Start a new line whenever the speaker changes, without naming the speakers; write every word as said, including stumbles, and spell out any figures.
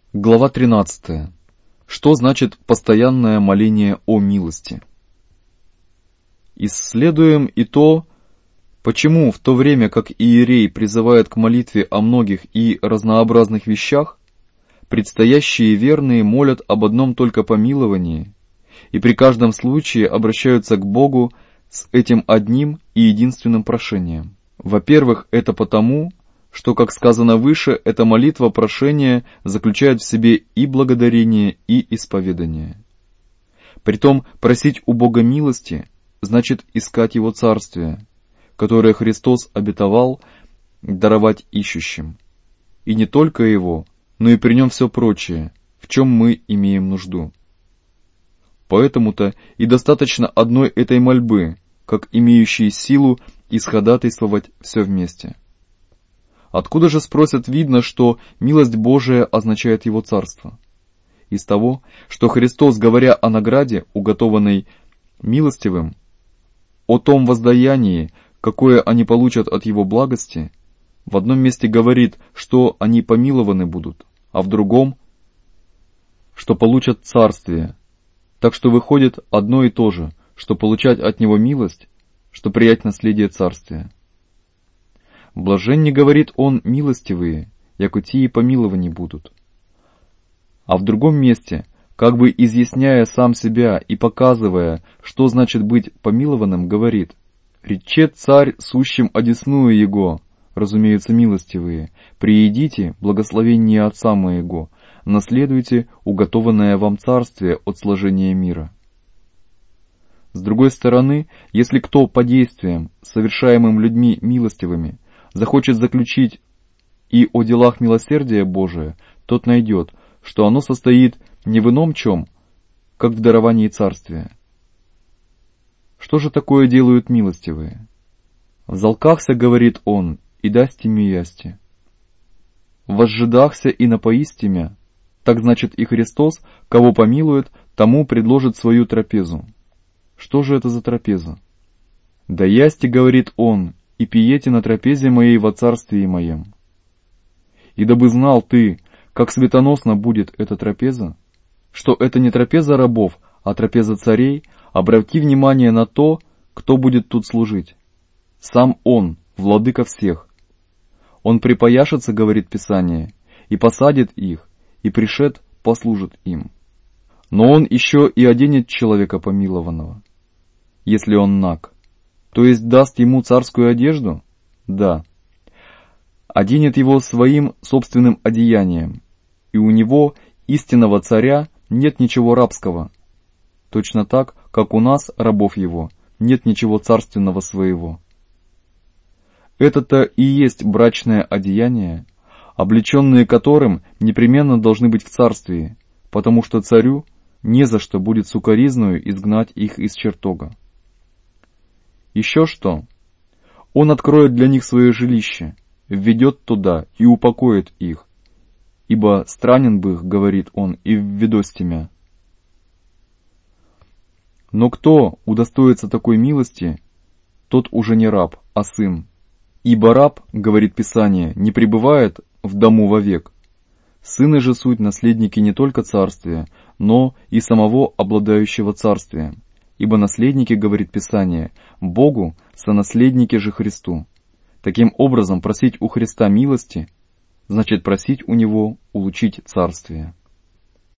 Глава тринадцатая. Что значит постоянное моление о милости? Исследуем и то, почему в то время как иерей призывает к молитве о многих и разнообразных вещах, предстоящие верные молят об одном только помиловании и при каждом случае обращаются к Богу с этим одним и единственным прошением. Во-первых, это потому, что, как сказано выше, эта молитва прошения заключает в себе и благодарение, и исповедание. Притом, просить у Бога милости значит искать Его Царствие, которое Христос обетовал даровать ищущим. И не только Его, но и при Нем все прочее, в чем мы имеем нужду. Поэтому-то и достаточно одной этой мольбы, как имеющей силу исходатайствовать все вместе. Откуда же, спросят, видно, что милость Божия означает Его Царство? Из того, что Христос, говоря о награде, уготованной милостивым, о том воздаянии, какое они получат от Его благости, в одном месте говорит, что они помилованы будут, а в другом, что получат царствие. Так что выходит одно и то же, что получать от Него милость, что приять наследие царствия. Блаженни, говорит он, милостивые, яко тие помилованы будут. А в другом месте, как бы изъясняя сам себя и показывая, что значит быть помилованным, говорит: «Рече царь сущим одесную Его, разумеется, милостивые, приидите, благословение Отца моего, наследуйте уготованное вам царствие от сложения мира». С другой стороны, если кто по действиям, совершаемым людьми милостивыми, захочет заключить и о делах милосердия Божия, тот найдет, что оно состоит не в ином чем, как в даровании царствия. Что же такое делают милостивые? «Взалкахся, — говорит он, — и дасте ми ясти. Возжидахся и напоисти мя». Так значит и Христос, кого помилует, тому предложит свою трапезу. Что же это за трапеза? «Да ясти, — говорит он, — и пиете на трапезе моей во царствии моем». И дабы знал ты, как светоносно будет эта трапеза, что это не трапеза рабов, а трапеза царей, обрати внимание на то, кто будет тут служить. Сам Он, владыка всех. Он припояшется, говорит Писание, и посадит их, и пришед послужит им. Но Он еще и оденет человека помилованного, если он наг. То есть даст ему царскую одежду? Да. Оденет его своим собственным одеянием, и у него, истинного царя, нет ничего рабского. Точно так, как у нас, рабов его, нет ничего царственного своего. Это-то и есть брачное одеяние, облеченные которым непременно должны быть в царстве, потому что царю не за что будет сукоризною изгнать их из чертога. Еще что? Он откроет для них свое жилище, введет туда и упокоит их, ибо странен бы их, говорит он, и введость мя. Но кто удостоится такой милости, тот уже не раб, а сын. Ибо раб, говорит Писание, не пребывает в дому вовек. Сыны же суть наследники не только царствия, но и самого обладающего царствием. Ибо наследники, говорит Писание, Богу, сонаследники же Христу. Таким образом, просить у Христа милости, значит просить у Него улучшить царствие.